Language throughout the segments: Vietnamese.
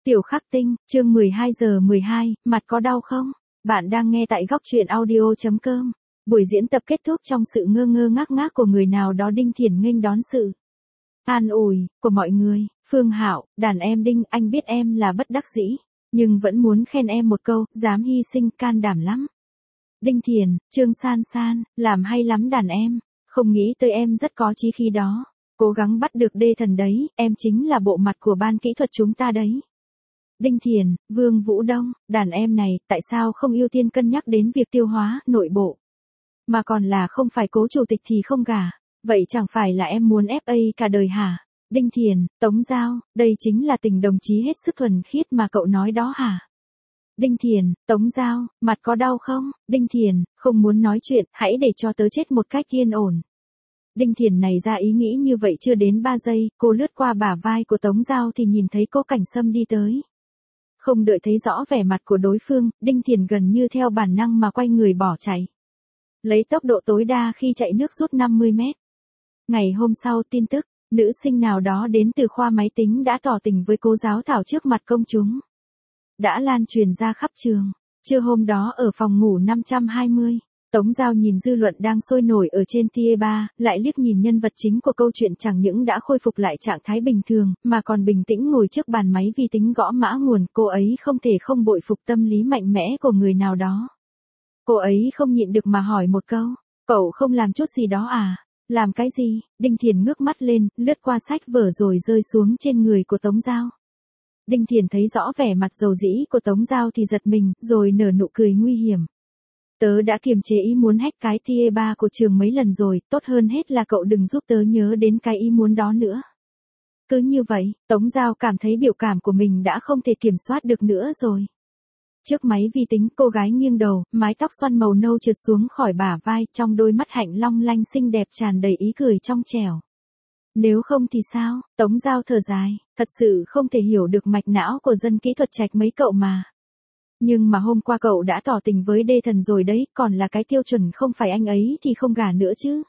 Tiểu Khắc Tinh, chương 12 giờ 12, mặt có đau không? Bạn đang nghe tại góc truyện audio.com. Buổi diễn tập kết thúc trong sự ngơ ngơ ngác ngác của người nào đó. Đinh Thiền nghênh đón sự an ủi của mọi người. Phương Hạo, đàn em Đinh, anh biết em là bất đắc dĩ, nhưng vẫn muốn khen em một câu, dám hy sinh, can đảm lắm. Đinh Thiền, Trương San San, làm hay lắm đàn em, không nghĩ tới em rất có chí khí đó. Cố gắng bắt được đê thần đấy, em chính là bộ mặt của ban kỹ thuật chúng ta đấy. Đinh Thiền, Vương Vũ Đông, đàn em này, tại sao không ưu tiên cân nhắc đến việc tiêu hóa, nội bộ? Mà còn là không phải cố chủ tịch thì không gả, vậy chẳng phải là em muốn FA cả đời hả? Đinh Thiền, Tống Giao, đây chính là tình đồng chí hết sức thuần khiết mà cậu nói đó hả? Đinh Thiền, Tống Giao, mặt có đau không? Đinh Thiền, không muốn nói chuyện, hãy để cho tớ chết một cách yên ổn. Đinh Thiền này ra ý nghĩ như vậy chưa đến 3 giây, cô lướt qua bả vai của Tống Giao thì nhìn thấy cô Cảnh Sâm đi tới. Không đợi thấy rõ vẻ mặt của đối phương, Đinh Thiền gần như theo bản năng mà quay người bỏ chạy. Lấy tốc độ tối đa khi chạy nước rút 50 mét. Ngày hôm sau tin tức, nữ sinh nào đó đến từ khoa máy tính đã tỏ tình với cô giáo Thảo trước mặt công chúng. Đã lan truyền ra khắp trường. Trưa hôm đó ở phòng ngủ 520. Tống Giao nhìn dư luận đang sôi nổi ở trên TE3, lại liếc nhìn nhân vật chính của câu chuyện chẳng những đã khôi phục lại trạng thái bình thường, mà còn bình tĩnh ngồi trước bàn máy vi tính gõ mã nguồn. Cô ấy không thể không bội phục tâm lý mạnh mẽ của người nào đó. Cô ấy không nhịn được mà hỏi một câu, cậu không làm chút gì đó à? Làm cái gì? Đinh Thiền ngước mắt lên, lướt qua sách vở rồi rơi xuống trên người của Tống Giao. Đinh Thiền thấy rõ vẻ mặt dầu dĩ của Tống Giao thì giật mình, rồi nở nụ cười nguy hiểm. Tớ đã kiềm chế ý muốn hack cái TE3 của trường mấy lần rồi, tốt hơn hết là cậu đừng giúp tớ nhớ đến cái ý muốn đó nữa. Cứ như vậy, Tống Giao cảm thấy biểu cảm của mình đã không thể kiểm soát được nữa rồi. Trước máy vi tính, cô gái nghiêng đầu, mái tóc xoăn màu nâu trượt xuống khỏi bả vai, trong đôi mắt hạnh long lanh xinh đẹp tràn đầy ý cười trong trẻo. Nếu không thì sao? Tống Giao thở dài, thật sự không thể hiểu được mạch não của dân kỹ thuật Trạch mấy cậu mà. Nhưng mà hôm qua cậu đã tỏ tình với đê thần rồi đấy, còn là cái tiêu chuẩn không phải anh ấy thì không gả nữa chứ.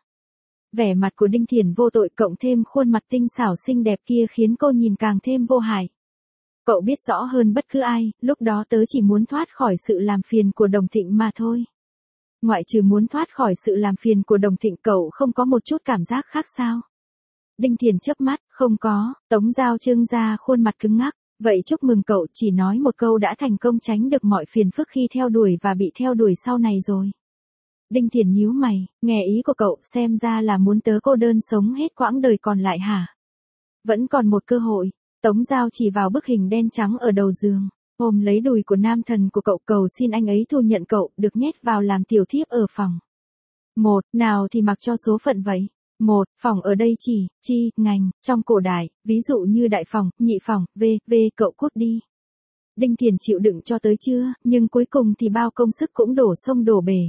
Vẻ mặt của Đinh Thiền vô tội cộng thêm khuôn mặt tinh xảo xinh đẹp kia khiến cô nhìn càng thêm vô hại. Cậu biết rõ hơn bất cứ ai, lúc đó tớ chỉ muốn thoát khỏi sự làm phiền của Đồng Thịnh mà thôi. Ngoại trừ muốn thoát khỏi sự làm phiền của Đồng Thịnh, cậu không có một chút cảm giác khác sao? Đinh Thiền chớp mắt, không có. Tống Giao trưng ra khuôn mặt cứng ngắc. Vậy chúc mừng cậu, chỉ nói một câu đã thành công tránh được mọi phiền phức khi theo đuổi và bị theo đuổi sau này rồi. Đinh Thiền nhíu mày, nghe ý của cậu, xem ra là muốn tớ cô đơn sống hết quãng đời còn lại hả? Vẫn còn một cơ hội. Tống Giao chỉ vào bức hình đen trắng ở đầu giường, ôm lấy đùi của nam thần của cậu, cầu xin anh ấy thu nhận cậu, được nhét vào làm tiểu thiếp ở phòng. Một, nào thì mặc cho số phận vậy. Một, phòng ở đây chỉ, chi, ngành, trong cổ đại, ví dụ như đại phòng, nhị phòng, cậu cút đi. Đinh Thiền chịu đựng cho tới chưa, nhưng cuối cùng thì bao công sức cũng đổ sông đổ bể.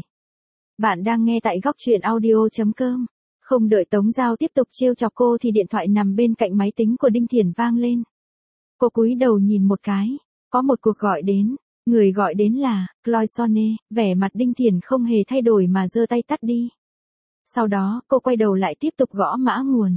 Bạn đang nghe tại góc truyện audio.com. Không đợi Tống Giao tiếp tục trêu chọc cô thì điện thoại nằm bên cạnh máy tính của Đinh Thiền vang lên. Cô cúi đầu nhìn một cái, có một cuộc gọi đến, người gọi đến là Cloisonne, vẻ mặt Đinh Thiền không hề thay đổi mà giơ tay tắt đi. Sau đó, cô quay đầu lại tiếp tục gõ mã nguồn.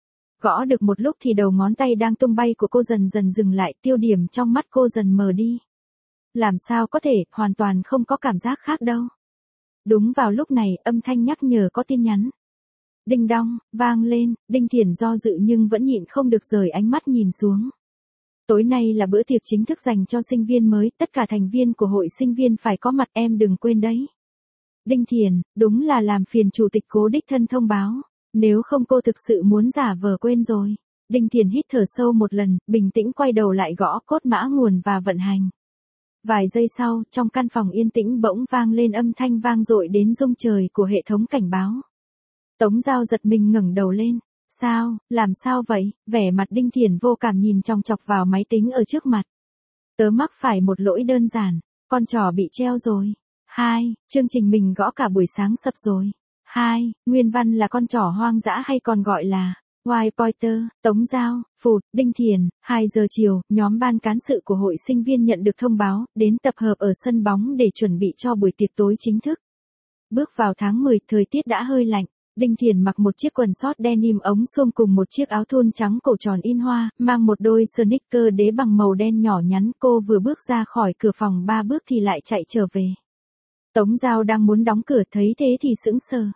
Gõ được một lúc thì đầu ngón tay đang tung bay của cô dần dần dừng lại, tiêu điểm trong mắt cô dần mờ đi. Làm sao có thể, hoàn toàn không có cảm giác khác đâu. Đúng vào lúc này, âm thanh nhắc nhở có tin nhắn. Đinh đong, vang lên, Đinh Thiền do dự nhưng vẫn nhịn không được rời ánh mắt nhìn xuống. Tối nay là bữa tiệc chính thức dành cho sinh viên mới, tất cả thành viên của hội sinh viên phải có mặt, em đừng quên đấy. Đinh Thiền, đúng là làm phiền chủ tịch Cố đích thân thông báo, nếu không cô thực sự muốn giả vờ quên rồi. Đinh Thiền hít thở sâu một lần, bình tĩnh quay đầu lại gõ cốt mã nguồn và vận hành. Vài giây sau, trong căn phòng yên tĩnh bỗng vang lên âm thanh vang dội đến rung trời của hệ thống cảnh báo. Tống Giao giật mình ngẩng đầu lên. Sao, làm sao vậy? Vẻ mặt Đinh Thiền vô cảm nhìn chòng chọc vào máy tính ở trước mặt. Tớ mắc phải một lỗi đơn giản, con trỏ bị treo rồi. 2. Chương trình mình gõ cả buổi sáng sập rồi. 2. Nguyên văn là con trỏ hoang dã hay còn gọi là White Pointer. Tống Giao, Phụt, Đinh Thiền. 2 giờ chiều, nhóm ban cán sự của hội sinh viên nhận được thông báo, đến tập hợp ở sân bóng để chuẩn bị cho buổi tiệc tối chính thức. Bước vào tháng 10, thời tiết đã hơi lạnh. Đinh Thiền mặc một chiếc quần sót denim ống suông cùng một chiếc áo thun trắng cổ tròn in hoa, mang một đôi sneaker đế bằng màu đen nhỏ nhắn. Cô vừa bước ra khỏi cửa phòng 3 bước thì lại chạy trở về. Tống Giao đang muốn đóng cửa thấy thế thì sững sờ.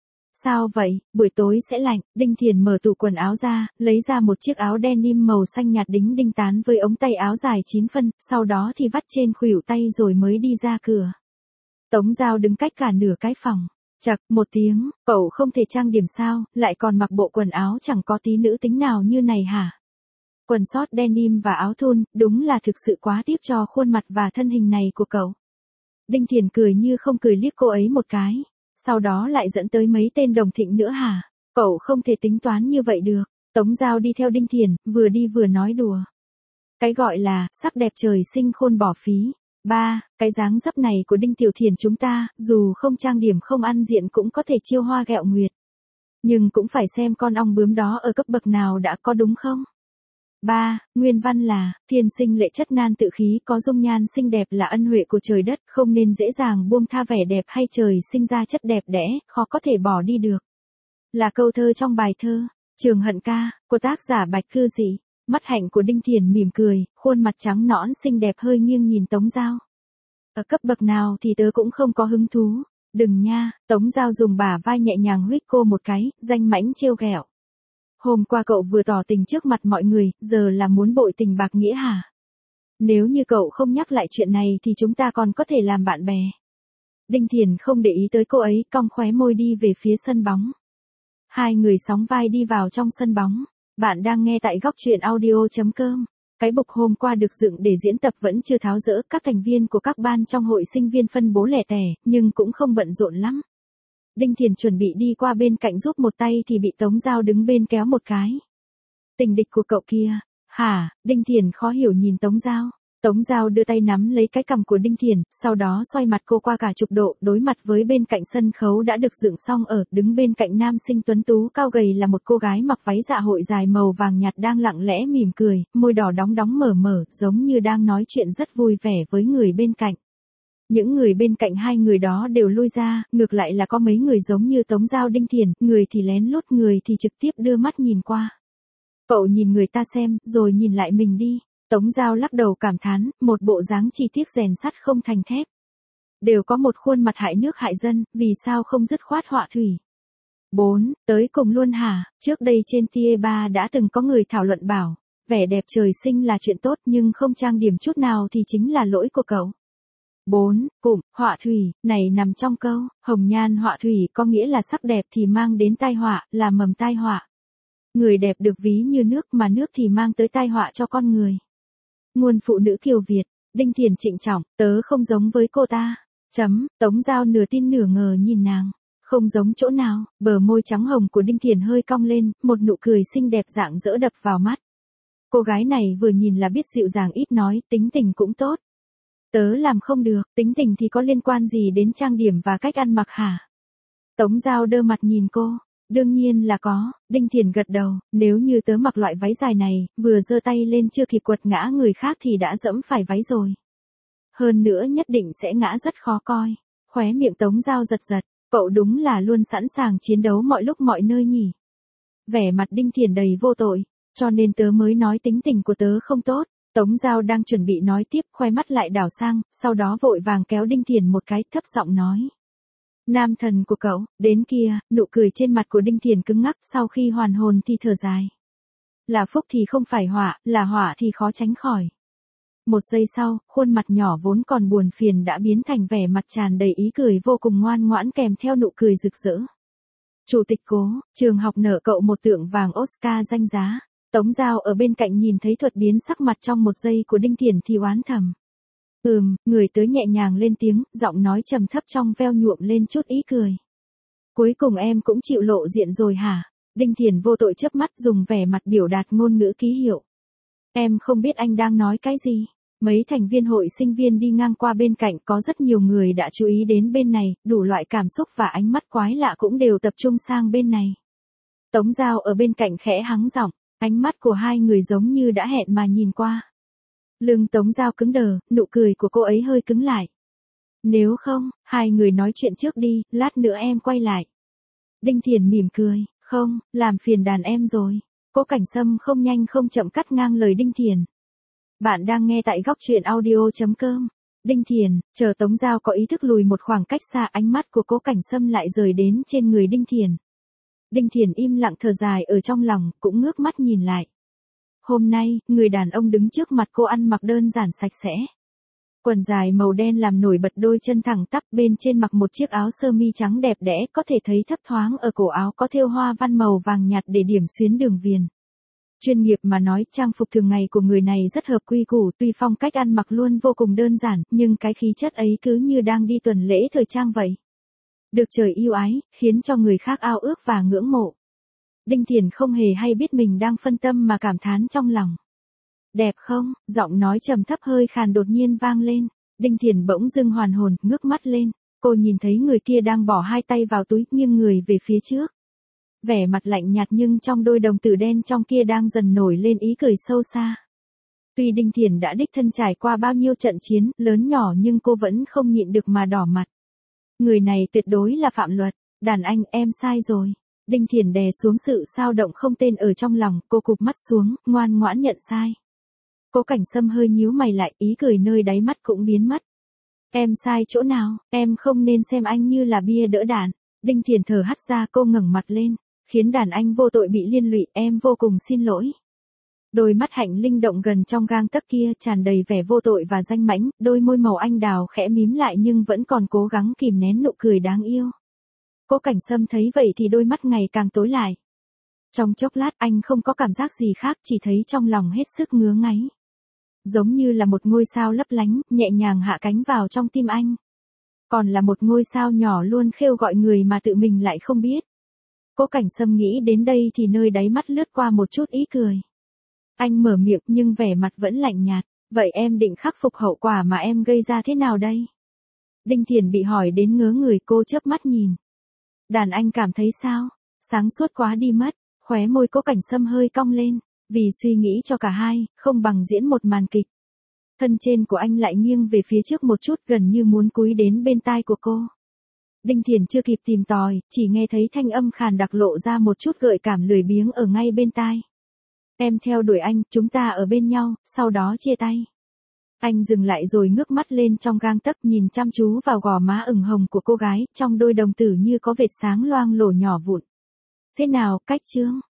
Sao vậy, buổi tối sẽ lạnh. Đinh Thiền mở tủ quần áo ra, lấy ra một chiếc áo denim màu xanh nhạt đính đinh tán với ống tay áo dài 9 phân, sau đó thì vắt trên khuỷu tay rồi mới đi ra cửa. Tống Giao đứng cách cả nửa cái phòng. Chậc, một tiếng, cậu không thể trang điểm sao, lại còn mặc bộ quần áo chẳng có tí nữ tính nào như này hả? Quần sót denim và áo thun, đúng là thực sự quá tiếc cho khuôn mặt và thân hình này của cậu. Đinh Thiền cười như không cười liếc cô ấy một cái, sau đó lại dẫn tới mấy tên đồng thịnh nữa hả? Cậu không thể tính toán như vậy được. Tống Giao đi theo Đinh Thiền, vừa đi vừa nói đùa. Cái gọi là, sắc đẹp trời sinh khôn bỏ phí. Ba, cái dáng dấp này của Đinh Tiểu Thiền chúng ta, dù không trang điểm không ăn diện cũng có thể chiêu hoa gẹo nguyệt. Nhưng cũng phải xem con ong bướm đó ở cấp bậc nào đã có đúng không? Ba, nguyên văn là, thiên sinh lệ chất nan tự khí có dung nhan xinh đẹp là ân huệ của trời đất, không nên dễ dàng buông tha vẻ đẹp hay trời sinh ra chất đẹp đẽ, khó có thể bỏ đi được. Là câu thơ trong bài thơ, Trường Hận Ca, của tác giả Bạch Cư Dị. Mắt hạnh của Đinh Thiền mỉm cười, khuôn mặt trắng nõn xinh đẹp hơi nghiêng nhìn Tống Giao. Ở cấp bậc nào thì tớ cũng không có hứng thú. Đừng nha, Tống Giao dùng bả vai nhẹ nhàng huých cô một cái, danh mãnh trêu ghẹo. Hôm qua cậu vừa tỏ tình trước mặt mọi người, giờ là muốn bội tình bạc nghĩa hả? Nếu như cậu không nhắc lại chuyện này thì chúng ta còn có thể làm bạn bè. Đinh Thiền không để ý tới cô ấy, cong khóe môi đi về phía sân bóng. Hai người sóng vai đi vào trong sân bóng. Bạn đang nghe tại góc truyện audio.com. Cái bục hôm qua được dựng để diễn tập vẫn chưa tháo dỡ, các thành viên của các ban trong hội sinh viên phân bố lẻ tẻ, nhưng cũng không bận rộn lắm. Đinh Thiền chuẩn bị đi qua bên cạnh giúp một tay thì bị Tống Giao đứng bên kéo một cái. Tình địch của cậu kia, hả? Đinh Thiền khó hiểu nhìn Tống Giao. Tống Giao đưa tay nắm lấy cái cằm của Đinh Thiền, sau đó xoay mặt cô qua cả chục độ, đối mặt với bên cạnh sân khấu đã được dựng xong đứng bên cạnh nam sinh tuấn tú cao gầy là một cô gái mặc váy dạ hội dài màu vàng nhạt đang lặng lẽ mỉm cười, môi đỏ đóng đóng mở mở, giống như đang nói chuyện rất vui vẻ với người bên cạnh. Những người bên cạnh hai người đó đều lui ra, ngược lại là có mấy người giống như Tống Giao Đinh Thiền, người thì lén lút, người thì trực tiếp đưa mắt nhìn qua. Cậu nhìn người ta xem, rồi nhìn lại mình đi. Tống Giao lắc đầu cảm thán, một bộ dáng chi tiết rèn sắt không thành thép. Đều có một khuôn mặt hại nước hại dân, vì sao không dứt khoát họa thủy. 4. Tới cùng luôn hả? Trước đây trên Tie3 đã từng có người thảo luận bảo, vẻ đẹp trời sinh là chuyện tốt nhưng không trang điểm chút nào thì chính là lỗi của cậu. 4. Cụm, họa thủy, này nằm trong câu, hồng nhan họa thủy có nghĩa là sắc đẹp thì mang đến tai họa, là mầm tai họa. Người đẹp được ví như nước mà nước thì mang tới tai họa cho con người. Nguồn phụ nữ kiều Việt, Đinh Thiền trịnh trọng, tớ không giống với cô ta. Tống Giao nửa tin nửa ngờ nhìn nàng. Không giống chỗ nào, bờ môi trắng hồng của Đinh Thiền hơi cong lên, một nụ cười xinh đẹp rạng rỡ đập vào mắt. Cô gái này vừa nhìn là biết dịu dàng ít nói, tính tình cũng tốt. Tớ làm không được, tính tình thì có liên quan gì đến trang điểm và cách ăn mặc hả? Tống Giao đơ mặt nhìn cô. Đương nhiên là có, Đinh Thiền gật đầu, nếu như tớ mặc loại váy dài này, vừa giơ tay lên chưa kịp quật ngã người khác thì đã dẫm phải váy rồi. Hơn nữa nhất định sẽ ngã rất khó coi. Khóe miệng Tống Giao giật giật, cậu đúng là luôn sẵn sàng chiến đấu mọi lúc mọi nơi nhỉ. Vẻ mặt Đinh Thiền đầy vô tội, cho nên tớ mới nói tính tình của tớ không tốt. Tống Giao đang chuẩn bị nói tiếp, khoe mắt lại đảo sang, sau đó vội vàng kéo Đinh Thiền một cái, thấp giọng nói. Nam thần của cậu, đến kia, nụ cười trên mặt của Đinh Thiền cứng ngắc, sau khi hoàn hồn thì thở dài. Là phúc thì không phải họa, là họa thì khó tránh khỏi. Một giây sau, khuôn mặt nhỏ vốn còn buồn phiền đã biến thành vẻ mặt tràn đầy ý cười vô cùng ngoan ngoãn kèm theo nụ cười rực rỡ. Chủ tịch Cố, trường học nợ cậu một tượng vàng Oscar danh giá. Tống Giao ở bên cạnh nhìn thấy thuật biến sắc mặt trong một giây của Đinh Thiền thì oán thầm. Người tới nhẹ nhàng lên tiếng, giọng nói trầm thấp trong veo nhuộm lên chút ý cười. Cuối cùng em cũng chịu lộ diện rồi hả? Đinh Thiền vô tội chớp mắt dùng vẻ mặt biểu đạt ngôn ngữ ký hiệu. Em không biết anh đang nói cái gì. Mấy thành viên hội sinh viên đi ngang qua bên cạnh, có rất nhiều người đã chú ý đến bên này, đủ loại cảm xúc và ánh mắt quái lạ cũng đều tập trung sang bên này. Tống Giao ở bên cạnh khẽ hắng giọng, ánh mắt của hai người giống như đã hẹn mà nhìn qua. Lưng Tống Giao cứng đờ, nụ cười của cô ấy hơi cứng lại. Nếu không, hai người nói chuyện trước đi, lát nữa em quay lại. Đinh Thiền mỉm cười, không, làm phiền đàn em rồi. Cố Cảnh Sâm không nhanh không chậm cắt ngang lời Đinh Thiền. Bạn đang nghe tại góc truyện audio.com. Đinh Thiền, chờ Tống Giao có ý thức lùi một khoảng cách xa, ánh mắt của Cố Cảnh Sâm lại rời đến trên người Đinh Thiền. Đinh Thiền im lặng thở dài ở trong lòng, cũng ngước mắt nhìn lại. Hôm nay, người đàn ông đứng trước mặt cô ăn mặc đơn giản sạch sẽ. Quần dài màu đen làm nổi bật đôi chân thẳng tắp, bên trên mặc một chiếc áo sơ mi trắng đẹp đẽ, có thể thấy thấp thoáng ở cổ áo có thêu hoa văn màu vàng nhạt để điểm xuyến đường viền. Chuyên nghiệp mà nói, trang phục thường ngày của người này rất hợp quy củ, tuy phong cách ăn mặc luôn vô cùng đơn giản, nhưng cái khí chất ấy cứ như đang đi tuần lễ thời trang vậy. Được trời yêu ái, khiến cho người khác ao ước và ngưỡng mộ. Đinh Thiền không hề hay biết mình đang phân tâm mà cảm thán trong lòng. Đẹp không? Giọng nói trầm thấp hơi khàn đột nhiên vang lên. Đinh Thiền bỗng dưng hoàn hồn, ngước mắt lên. Cô nhìn thấy người kia đang bỏ hai tay vào túi, nghiêng người về phía trước. Vẻ mặt lạnh nhạt nhưng trong đôi đồng tử đen trong kia đang dần nổi lên ý cười sâu xa. Tuy Đinh Thiền đã đích thân trải qua bao nhiêu trận chiến lớn nhỏ nhưng cô vẫn không nhịn được mà đỏ mặt. Người này tuyệt đối là phạm luật. Đàn anh, em sai rồi. Đinh Thiền đè xuống sự xao động không tên ở trong lòng, cô cụp mắt xuống, ngoan ngoãn nhận sai. Cố Cảnh Sâm hơi nhíu mày lại, ý cười nơi đáy mắt cũng biến mất. Em sai chỗ nào? Em không nên xem anh như là bia đỡ đạn. Đinh Thiền thở hắt ra, cô ngẩng mặt lên, khiến đàn anh vô tội bị liên lụy, em vô cùng xin lỗi. Đôi mắt hạnh linh động gần trong gang tấc kia tràn đầy vẻ vô tội và danh mãnh, đôi môi màu anh đào khẽ mím lại nhưng vẫn còn cố gắng kìm nén nụ cười đáng yêu. Cố Cảnh Sâm thấy vậy thì đôi mắt ngày càng tối lại. Trong chốc lát anh không có cảm giác gì khác, chỉ thấy trong lòng hết sức ngứa ngáy. Giống như là một ngôi sao lấp lánh, nhẹ nhàng hạ cánh vào trong tim anh. Còn là một ngôi sao nhỏ luôn khêu gọi người mà tự mình lại không biết. Cố Cảnh Sâm nghĩ đến đây thì nơi đáy mắt lướt qua một chút ý cười. Anh mở miệng nhưng vẻ mặt vẫn lạnh nhạt. Vậy em định khắc phục hậu quả mà em gây ra thế nào đây? Đinh Thiền bị hỏi đến ngớ người, cô chớp mắt nhìn. Đàn anh cảm thấy sao? Sáng suốt quá đi mất. Khóe môi Cố Cảnh Sâm hơi cong lên. Vì suy nghĩ cho cả hai, không bằng diễn một màn kịch. Thân trên của anh lại nghiêng về phía trước một chút, gần như muốn cúi đến bên tai của cô. Đinh Thiền chưa kịp tìm tòi, chỉ nghe thấy thanh âm khàn đặc lộ ra một chút gợi cảm lười biếng ở ngay bên tai. Em theo đuổi anh, chúng ta ở bên nhau, sau đó chia tay. Anh dừng lại rồi ngước mắt lên trong gang tấc, nhìn chăm chú vào gò má ửng hồng của cô gái, trong đôi đồng tử như có vệt sáng loang lổ nhỏ vụn. Thế nào, cách chưa?